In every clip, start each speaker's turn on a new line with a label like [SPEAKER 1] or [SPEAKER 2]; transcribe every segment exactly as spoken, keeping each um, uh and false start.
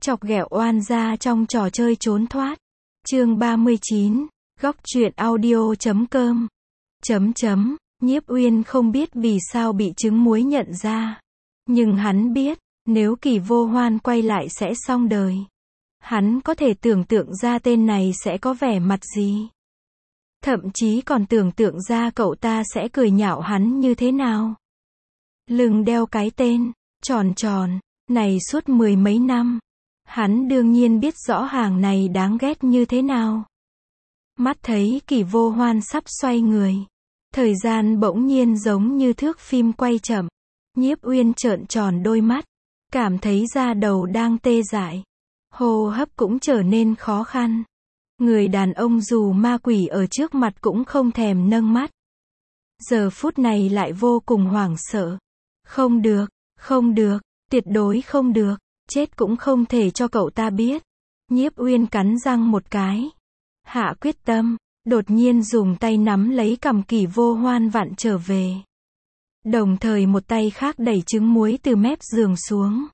[SPEAKER 1] Chọc ghẹo oan gia trong trò chơi trốn thoát. Chương ba mươi chín, góc truyện audio chấm com. Chấm chấm, Nhiếp Uyên không biết vì sao bị trứng muối nhận ra. Nhưng hắn biết, nếu Kỳ Vô Hoan quay lại sẽ xong đời. Hắn có thể tưởng tượng ra tên này sẽ có vẻ mặt gì. Thậm chí còn tưởng tượng ra cậu ta sẽ cười nhạo hắn như thế nào. Lưng đeo cái tên, tròn tròn, này suốt mười mấy năm. Hắn đương nhiên biết rõ hàng này đáng ghét như thế nào. Mắt thấy Kỳ Vô Hoan sắp xoay người. Thời gian bỗng nhiên giống như thước phim quay chậm. Nhiếp Uyên trợn tròn đôi mắt. Cảm thấy da đầu đang tê dại. Hô hấp cũng trở nên khó khăn. Người đàn ông dù ma quỷ ở trước mặt cũng không thèm nâng mắt. Giờ phút này lại vô cùng hoảng sợ. Không được, không được, tuyệt đối không được. Chết cũng không thể cho cậu ta biết. Nhiếp Uyên cắn răng một cái. Hạ quyết tâm, đột nhiên dùng tay nắm lấy cằm Kỳ Vô Hoan vặn trở về. Đồng thời một tay khác đẩy trứng muối từ mép giường xuống.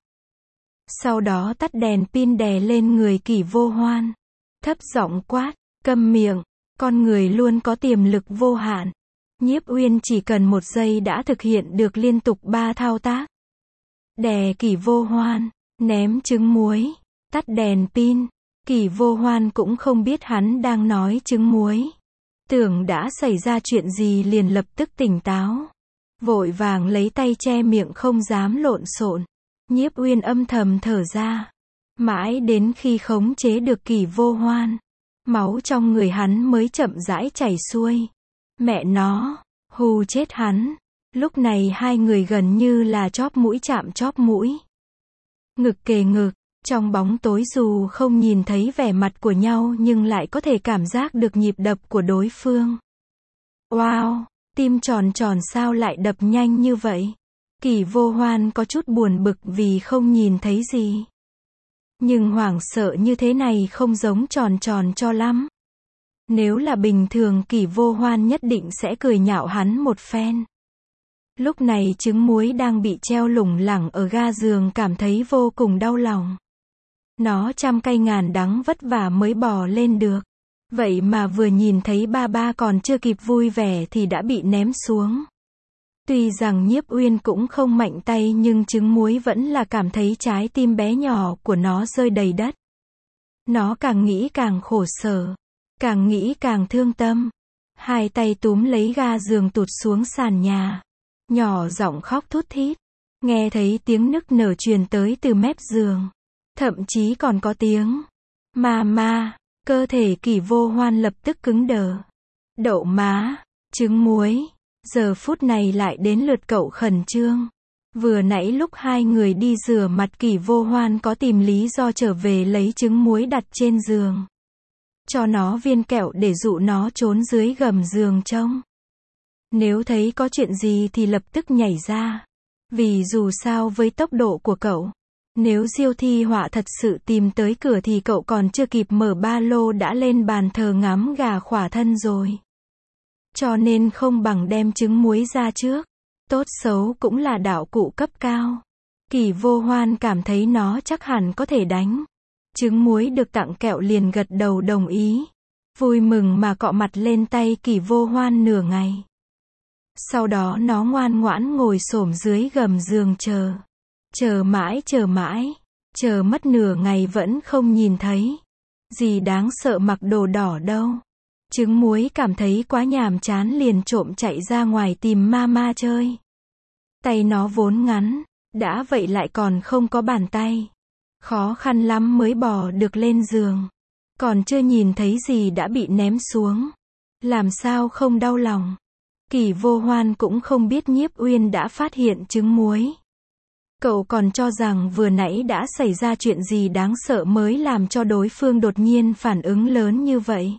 [SPEAKER 1] Sau đó tắt đèn pin đè lên người Kỳ Vô Hoan. Thấp giọng quát, câm miệng, con người luôn có tiềm lực vô hạn. Nhiếp Uyên chỉ cần một giây đã thực hiện được liên tục ba thao tác. Đè Kỳ Vô Hoan, ném trứng muối, tắt đèn pin. Kỳ Vô Hoan cũng không biết hắn đang nói trứng muối. Tưởng đã xảy ra chuyện gì liền lập tức tỉnh táo. Vội vàng lấy tay che miệng không dám lộn xộn. Nhiếp Uyên âm thầm thở ra. Mãi đến khi khống chế được Kỳ Vô Hoan, máu trong người hắn mới chậm rãi chảy xuôi. Mẹ nó, hù chết hắn. Lúc này hai người gần như là chóp mũi chạm chóp mũi. Ngực kề ngực, trong bóng tối dù không nhìn thấy vẻ mặt của nhau nhưng lại có thể cảm giác được nhịp đập của đối phương. Wow, tim tròn tròn sao lại đập nhanh như vậy? Kỳ Vô Hoan có chút buồn bực vì không nhìn thấy gì. Nhưng hoảng sợ như thế này không giống tròn tròn cho lắm. Nếu là bình thường Kỳ Vô Hoan nhất định sẽ cười nhạo hắn một phen. Lúc này trứng muối đang bị treo lủng lẳng ở ga giường cảm thấy vô cùng đau lòng. Nó trăm cay ngàn đắng vất vả mới bò lên được. Vậy mà vừa nhìn thấy ba ba còn chưa kịp vui vẻ thì đã bị ném xuống. Tuy rằng Nhiếp Uyên cũng không mạnh tay nhưng trứng muối vẫn là cảm thấy trái tim bé nhỏ của nó rơi đầy đất. Nó càng nghĩ càng khổ sở. Càng nghĩ càng thương tâm. Hai tay túm lấy ga giường tụt xuống sàn nhà. Nhỏ giọng khóc thút thít. Nghe thấy tiếng nức nở truyền tới từ mép giường. Thậm chí còn có tiếng ma ma. Cơ thể Kỳ Vô Hoan lập tức cứng đờ. Đậu má, trứng muối. Giờ phút này lại đến lượt cậu khẩn trương. Vừa nãy lúc hai người đi rửa mặt Kỳ Vô Hoan có tìm lý do trở về lấy trứng muối đặt trên giường. Cho nó viên kẹo để dụ nó trốn dưới gầm giường trông. Nếu thấy có chuyện gì thì lập tức nhảy ra. Vì dù sao với tốc độ của cậu, nếu Diêu Thi Họa thật sự tìm tới cửa thì cậu còn chưa kịp mở ba lô đã lên bàn thờ ngắm gà khỏa thân rồi. Cho nên không bằng đem trứng muối ra trước. Tốt xấu cũng là đạo cụ cấp cao. Kỳ Vô Hoan cảm thấy nó chắc hẳn có thể đánh. Trứng muối được tặng kẹo liền gật đầu đồng ý. Vui mừng mà cọ mặt lên tay Kỳ Vô Hoan nửa ngày. Sau đó nó ngoan ngoãn ngồi xổm dưới gầm giường chờ. Chờ mãi chờ mãi. Chờ mất nửa ngày vẫn không nhìn thấy. Gì đáng sợ mặc đồ đỏ đâu. Trứng muối cảm thấy quá nhàm chán liền trộm chạy ra ngoài tìm mama chơi. Tay nó vốn ngắn. Đã vậy lại còn không có bàn tay. Khó khăn lắm mới bò được lên giường. Còn chưa nhìn thấy gì đã bị ném xuống. Làm sao không đau lòng. Kỳ Vô Hoan cũng không biết Nhiếp Uyên đã phát hiện trứng muối. Cậu còn cho rằng vừa nãy đã xảy ra chuyện gì đáng sợ mới làm cho đối phương đột nhiên phản ứng lớn như vậy.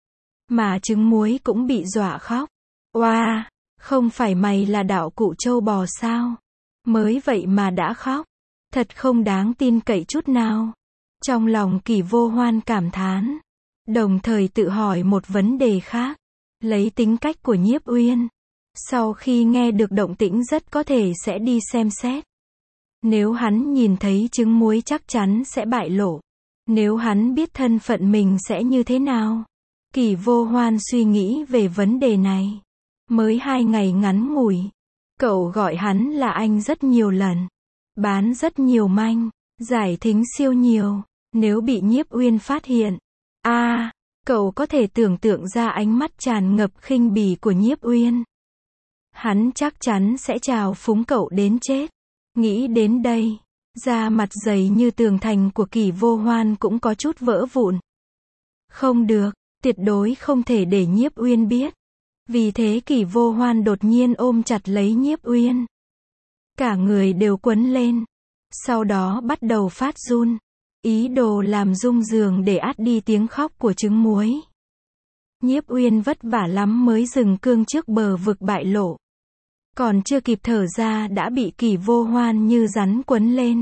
[SPEAKER 1] Mà trứng muối cũng bị dọa khóc. Oa, wow, không phải mày là đạo cụ trâu bò sao? Mới vậy mà đã khóc. Thật không đáng tin cậy chút nào. Trong lòng Kỳ Vô Hoan cảm thán. Đồng thời tự hỏi một vấn đề khác. Lấy tính cách của Nhiếp Uyên. Sau khi nghe được động tĩnh rất có thể sẽ đi xem xét. Nếu hắn nhìn thấy trứng muối chắc chắn sẽ bại lộ. Nếu hắn biết thân phận mình sẽ như thế nào? Kỷ Vô Hoan suy nghĩ về vấn đề này. Mới hai ngày ngắn ngủi, cậu gọi hắn là anh rất nhiều lần. Bán rất nhiều manh, giải thính siêu nhiều. Nếu bị Nhiếp Uyên phát hiện, a à, cậu có thể tưởng tượng ra ánh mắt tràn ngập khinh bỉ của Nhiếp Uyên. Hắn chắc chắn sẽ trào phúng cậu đến chết. Nghĩ đến đây, da mặt dày như tường thành của Kỷ Vô Hoan cũng có chút vỡ vụn. Không được, tuyệt đối không thể để Nhiếp Uyên biết. Vì thế Kỷ Vô Hoan đột nhiên ôm chặt lấy Nhiếp Uyên. Cả người đều quấn lên. Sau đó bắt đầu phát run. Ý đồ làm rung giường để át đi tiếng khóc của trứng muối. Nhiếp Uyên vất vả lắm mới dừng cương trước bờ vực bại lộ. Còn chưa kịp thở ra đã bị Kỷ Vô Hoan như rắn quấn lên.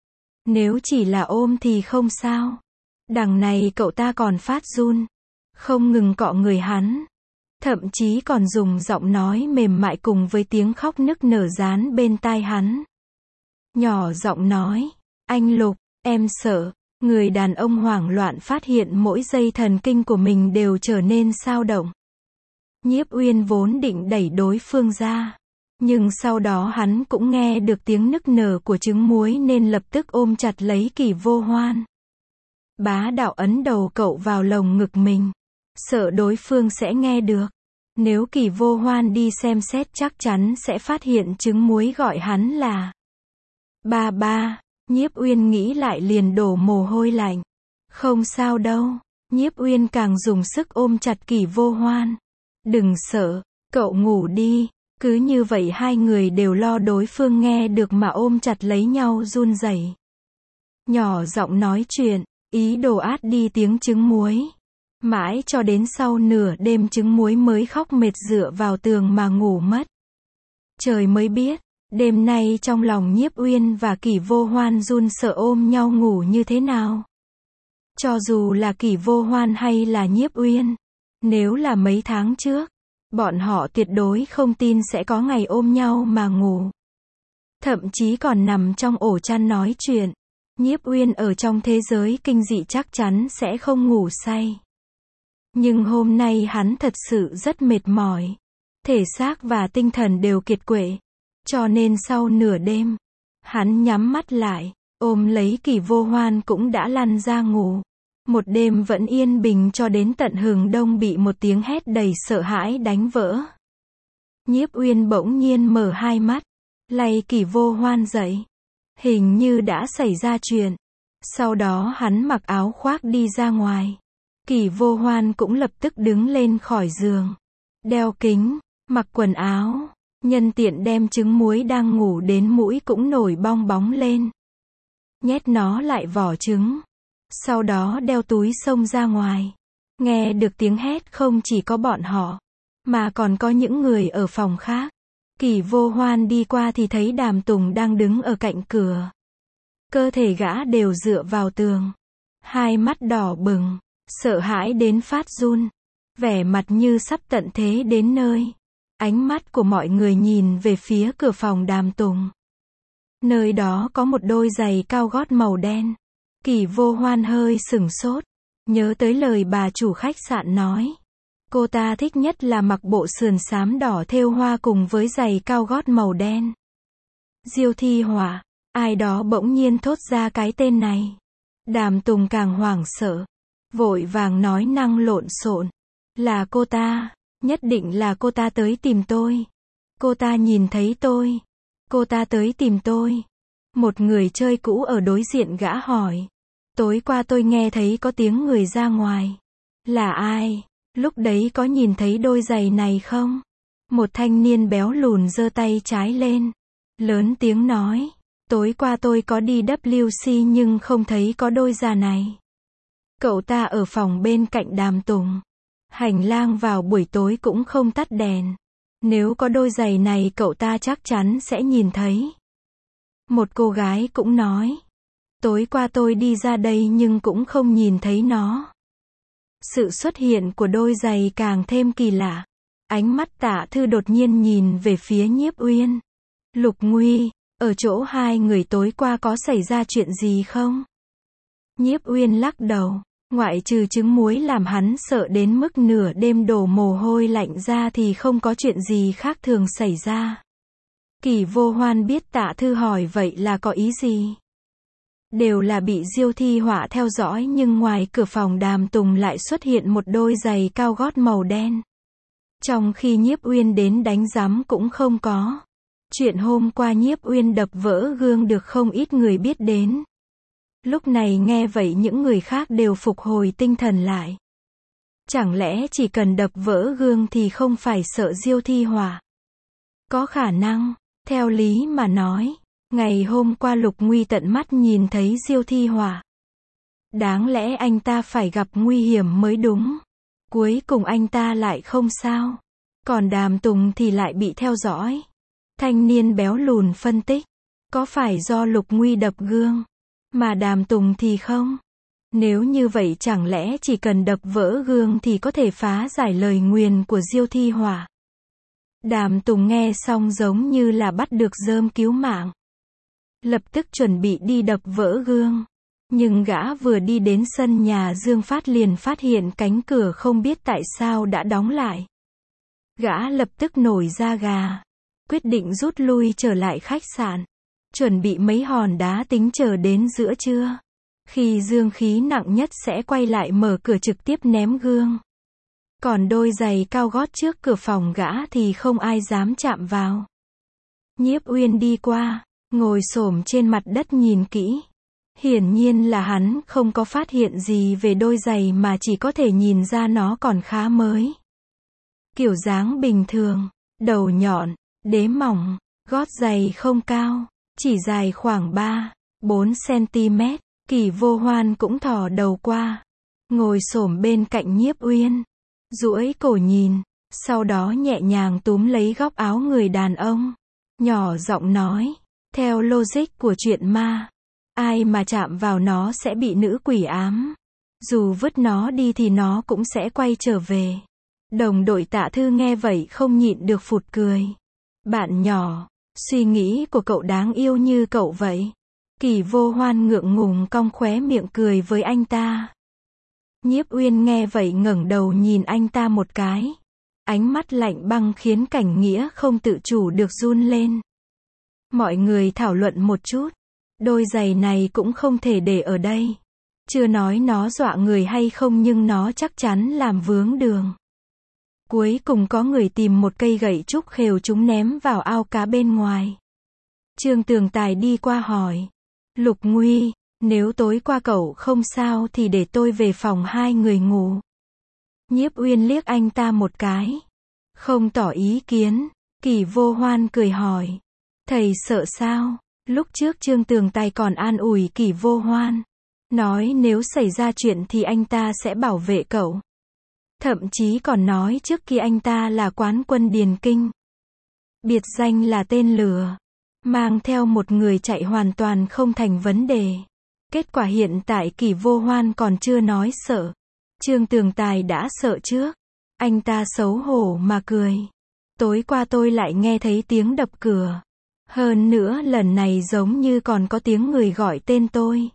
[SPEAKER 1] Nếu chỉ là ôm thì không sao. Đằng này cậu ta còn phát run. Không ngừng cọ người hắn. Thậm chí còn dùng giọng nói mềm mại cùng với tiếng khóc nức nở dán bên tai hắn. Nhỏ giọng nói, anh Lục, em sợ. Người đàn ông hoảng loạn phát hiện mỗi dây thần kinh của mình đều trở nên xao động. Nhiếp Uyên vốn định đẩy đối phương ra. Nhưng sau đó hắn cũng nghe được tiếng nức nở của trứng muối nên lập tức ôm chặt lấy Kỷ Vô Hoan. Bá đạo ấn đầu cậu vào lồng ngực mình. Sợ đối phương sẽ nghe được. Nếu Kỷ Vô Hoan đi xem xét chắc chắn sẽ phát hiện trứng muối gọi hắn là ba ba. Nhiếp Uyên nghĩ lại liền đổ mồ hôi lạnh. Không sao đâu. Nhiếp Uyên càng dùng sức ôm chặt Kỷ Vô Hoan. Đừng sợ, cậu ngủ đi. Cứ như vậy hai người đều lo đối phương nghe được mà ôm chặt lấy nhau run rẩy. Nhỏ giọng nói chuyện, ý đồ át đi tiếng trứng muối. Mãi cho đến sau nửa đêm trứng muối mới khóc mệt dựa vào tường mà ngủ mất. Trời mới biết, đêm nay trong lòng Nhiếp Uyên và Kỷ Vô Hoan run sợ ôm nhau ngủ như thế nào. Cho dù là Kỷ Vô Hoan hay là Nhiếp Uyên, nếu là mấy tháng trước, bọn họ tuyệt đối không tin sẽ có ngày ôm nhau mà ngủ. Thậm chí còn nằm trong ổ chăn nói chuyện. Nhiếp Uyên ở trong thế giới kinh dị chắc chắn sẽ không ngủ say. Nhưng hôm nay hắn thật sự rất mệt mỏi. Thể xác và tinh thần đều kiệt quệ. Cho nên sau nửa đêm, hắn nhắm mắt lại, ôm lấy Kỷ Vô Hoan cũng đã lăn ra ngủ. Một đêm vẫn yên bình cho đến tận hừng đông bị một tiếng hét đầy sợ hãi đánh vỡ. Nhiếp Uyên bỗng nhiên mở hai mắt, lay Kỷ Vô Hoan dậy. Hình như đã xảy ra chuyện. Sau đó hắn mặc áo khoác đi ra ngoài. Kỷ Vô Hoan cũng lập tức đứng lên khỏi giường. Đeo kính, mặc quần áo. Nhân tiện đem trứng muối đang ngủ đến mũi cũng nổi bong bóng lên. Nhét nó lại vỏ trứng. Sau đó đeo túi xông ra ngoài. Nghe được tiếng hét không chỉ có bọn họ, mà còn có những người ở phòng khác. Kỷ Vô Hoan đi qua thì thấy Đàm Tùng đang đứng ở cạnh cửa. Cơ thể gã đều dựa vào tường. Hai mắt đỏ bừng, sợ hãi đến phát run. Vẻ mặt như sắp tận thế đến nơi. Ánh mắt của mọi người nhìn về phía cửa phòng Đàm Tùng. Nơi đó có một đôi giày cao gót màu đen. Kỷ Vô Hoan hơi sửng sốt. Nhớ tới lời bà chủ khách sạn nói. Cô ta thích nhất là mặc bộ sườn xám đỏ thêu hoa cùng với giày cao gót màu đen. Diêu Thi Hỏa. Ai đó bỗng nhiên thốt ra cái tên này. Đàm Tùng càng hoảng sợ. Vội vàng nói năng lộn xộn. Là cô ta. Nhất định là cô ta tới tìm tôi. Cô ta nhìn thấy tôi. Cô ta tới tìm tôi. Một người chơi cũ ở đối diện gã hỏi. Tối qua tôi nghe thấy có tiếng người ra ngoài. Là ai? Lúc đấy có nhìn thấy đôi giày này không? Một thanh niên béo lùn giơ tay trái lên. Lớn tiếng nói. Tối qua tôi có đi W C nhưng không thấy có đôi giày này. Cậu ta ở phòng bên cạnh Đàm Tùng. Hành lang vào buổi tối cũng không tắt đèn. Nếu có đôi giày này cậu ta chắc chắn sẽ nhìn thấy. Một cô gái cũng nói. Tối qua tôi đi ra đây nhưng cũng không nhìn thấy nó. Sự xuất hiện của đôi giày càng thêm kỳ lạ. Ánh mắt Tạ Thư đột nhiên nhìn về phía Nhiếp Uyên. Lục Nguy, ở chỗ hai người tối qua có xảy ra chuyện gì không? Nhiếp Uyên lắc đầu, ngoại trừ trứng muối làm hắn sợ đến mức nửa đêm đổ mồ hôi lạnh ra thì không có chuyện gì khác thường xảy ra. Kỷ Vô Hoan biết Tạ Thư hỏi vậy là có ý gì. Đều là bị Diêu Thi Họa theo dõi nhưng ngoài cửa phòng Đàm Tùng lại xuất hiện một đôi giày cao gót màu đen. Trong khi Nhiếp Uyên đến đánh giám cũng không có. Chuyện hôm qua Nhiếp Uyên đập vỡ gương được không ít người biết đến. Lúc này nghe vậy những người khác đều phục hồi tinh thần lại. Chẳng lẽ chỉ cần đập vỡ gương thì không phải sợ Diêu Thi Họa? Có khả năng, theo lý mà nói, ngày hôm qua Lục Nguy tận mắt nhìn thấy Diêu Thi Họa. Đáng lẽ anh ta phải gặp nguy hiểm mới đúng. Cuối cùng anh ta lại không sao. Còn Đàm Tùng thì lại bị theo dõi. Thanh niên béo lùn phân tích. Có phải do Lục Nguy đập gương, mà Đàm Tùng thì không? Nếu như vậy chẳng lẽ chỉ cần đập vỡ gương thì có thể phá giải lời nguyền của Diêu Thi Họa? Đàm Tùng nghe xong giống như là bắt được rơm cứu mạng. Lập tức chuẩn bị đi đập vỡ gương. Nhưng gã vừa đi đến sân nhà Dương Phát liền phát hiện cánh cửa không biết tại sao đã đóng lại. Gã lập tức nổi da gà. Quyết định rút lui trở lại khách sạn. Chuẩn bị mấy hòn đá tính chờ đến giữa trưa. Khi dương khí nặng nhất sẽ quay lại mở cửa trực tiếp ném gương. Còn đôi giày cao gót trước cửa phòng gã thì không ai dám chạm vào. Nhiếp Uyên đi qua, ngồi xổm trên mặt đất nhìn kỹ. Hiển nhiên là hắn không có phát hiện gì về đôi giày mà chỉ có thể nhìn ra nó còn khá mới. Kiểu dáng bình thường, đầu nhọn, đế mỏng, gót giày không cao, chỉ dài khoảng ba, bốn xăng-ti-mét. Kỷ Vô Hoan cũng thò đầu qua, ngồi xổm bên cạnh Nhiếp Uyên, duỗi cổ nhìn, sau đó nhẹ nhàng túm lấy góc áo người đàn ông, nhỏ giọng nói, theo logic của chuyện ma, ai mà chạm vào nó sẽ bị nữ quỷ ám. Dù vứt nó đi thì nó cũng sẽ quay trở về. Đồng đội Tạ Thư nghe vậy không nhịn được phụt cười. Bạn nhỏ, suy nghĩ của cậu đáng yêu như cậu vậy. Kỷ Vô Hoan ngượng ngùng cong khóe miệng cười với anh ta. Nhiếp Uyên nghe vậy ngẩng đầu nhìn anh ta một cái. Ánh mắt lạnh băng khiến Cảnh Nghĩa không tự chủ được run lên. Mọi người thảo luận một chút. Đôi giày này cũng không thể để ở đây. Chưa nói nó dọa người hay không nhưng nó chắc chắn làm vướng đường. Cuối cùng có người tìm một cây gậy trúc khều chúng ném vào ao cá bên ngoài. Trương Tường Tài đi qua hỏi. Lục Nguy, nếu tối qua cậu không sao thì để tôi về phòng hai người ngủ. Nhiếp Uyên liếc anh ta một cái. Không tỏ ý kiến. Kỷ Vô Hoan cười hỏi. Thầy sợ sao? Lúc trước Trương Tường Tài còn an ủi Kỷ Vô Hoan. Nói nếu xảy ra chuyện thì anh ta sẽ bảo vệ cậu. Thậm chí còn nói trước kia anh ta là quán quân Điền Kinh. Biệt danh là tên lừa. Mang theo một người chạy hoàn toàn không thành vấn đề. Kết quả hiện tại Kỷ Vô Hoan còn chưa nói sợ. Trương Tường Tài đã sợ trước. Anh ta xấu hổ mà cười. Tối qua tôi lại nghe thấy tiếng đập cửa. Hơn nữa lần này giống như còn có tiếng người gọi tên tôi.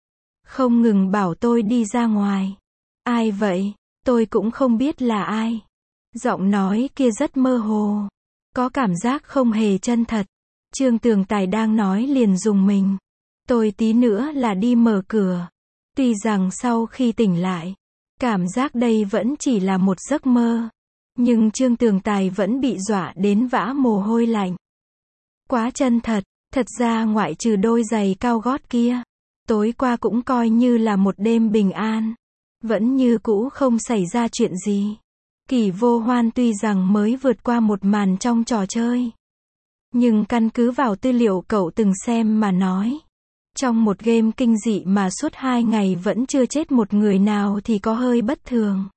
[SPEAKER 1] Không ngừng bảo tôi đi ra ngoài. Ai vậy? Tôi cũng không biết là ai. Giọng nói kia rất mơ hồ. Có cảm giác không hề chân thật. Trương Tường Tài đang nói liền dùng mình. Tôi tí nữa là đi mở cửa. Tuy rằng sau khi tỉnh lại, cảm giác đây vẫn chỉ là một giấc mơ. Nhưng Trương Tường Tài vẫn bị dọa đến vã mồ hôi lạnh. Quá chân thật, thật ra ngoại trừ đôi giày cao gót kia, tối qua cũng coi như là một đêm bình an. Vẫn như cũ không xảy ra chuyện gì. Kỷ Vô Hoan tuy rằng mới vượt qua một màn trong trò chơi. Nhưng căn cứ vào tư liệu cậu từng xem mà nói. Trong một game kinh dị mà suốt hai ngày vẫn chưa chết một người nào thì có hơi bất thường.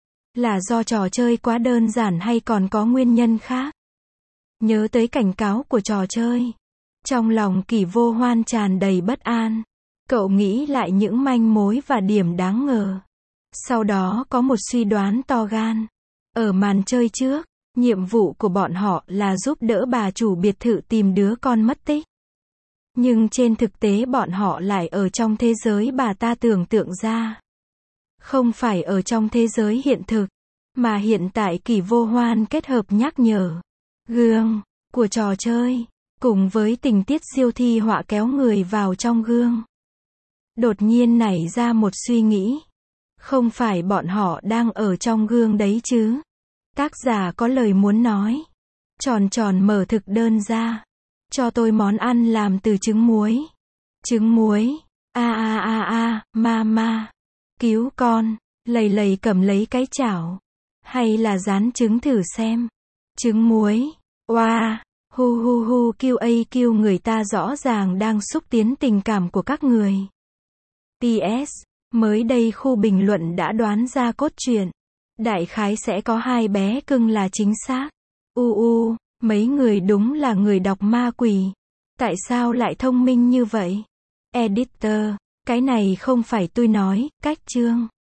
[SPEAKER 1] Là do trò chơi quá đơn giản hay còn có nguyên nhân khác? Nhớ tới cảnh cáo của trò chơi. Trong lòng Kỷ Vô Hoan tràn đầy bất an. Cậu nghĩ lại những manh mối và điểm đáng ngờ. Sau đó có một suy đoán to gan. Ở màn chơi trước, nhiệm vụ của bọn họ là giúp đỡ bà chủ biệt thự tìm đứa con mất tích. Nhưng trên thực tế bọn họ lại ở trong thế giới bà ta tưởng tượng ra. Không phải ở trong thế giới hiện thực, mà hiện tại Kỷ Vô Hoan kết hợp nhắc nhở, gương, của trò chơi, cùng với tình tiết siêu thi họa kéo người vào trong gương. Đột nhiên nảy ra một suy nghĩ. Không phải bọn họ đang ở trong gương đấy chứ? Tác giả có lời muốn nói. Tròn tròn mở thực đơn ra. Cho tôi món ăn làm từ trứng muối. Trứng muối. A a a a, ma ma. Cứu con. Lầy lầy cầm lấy cái chảo. Hay là rán trứng thử xem. Trứng muối. Oa. Hu hu hu kêu a kêu người ta rõ ràng đang xúc tiến tình cảm của các người. pê ét. Mới đây khu bình luận đã đoán ra cốt truyện. Đại khái sẽ có hai bé cưng là chính xác. U u, mấy người đúng là người đọc ma quỷ. Tại sao lại thông minh như vậy? Editor, cái này không phải tôi nói, cách chương.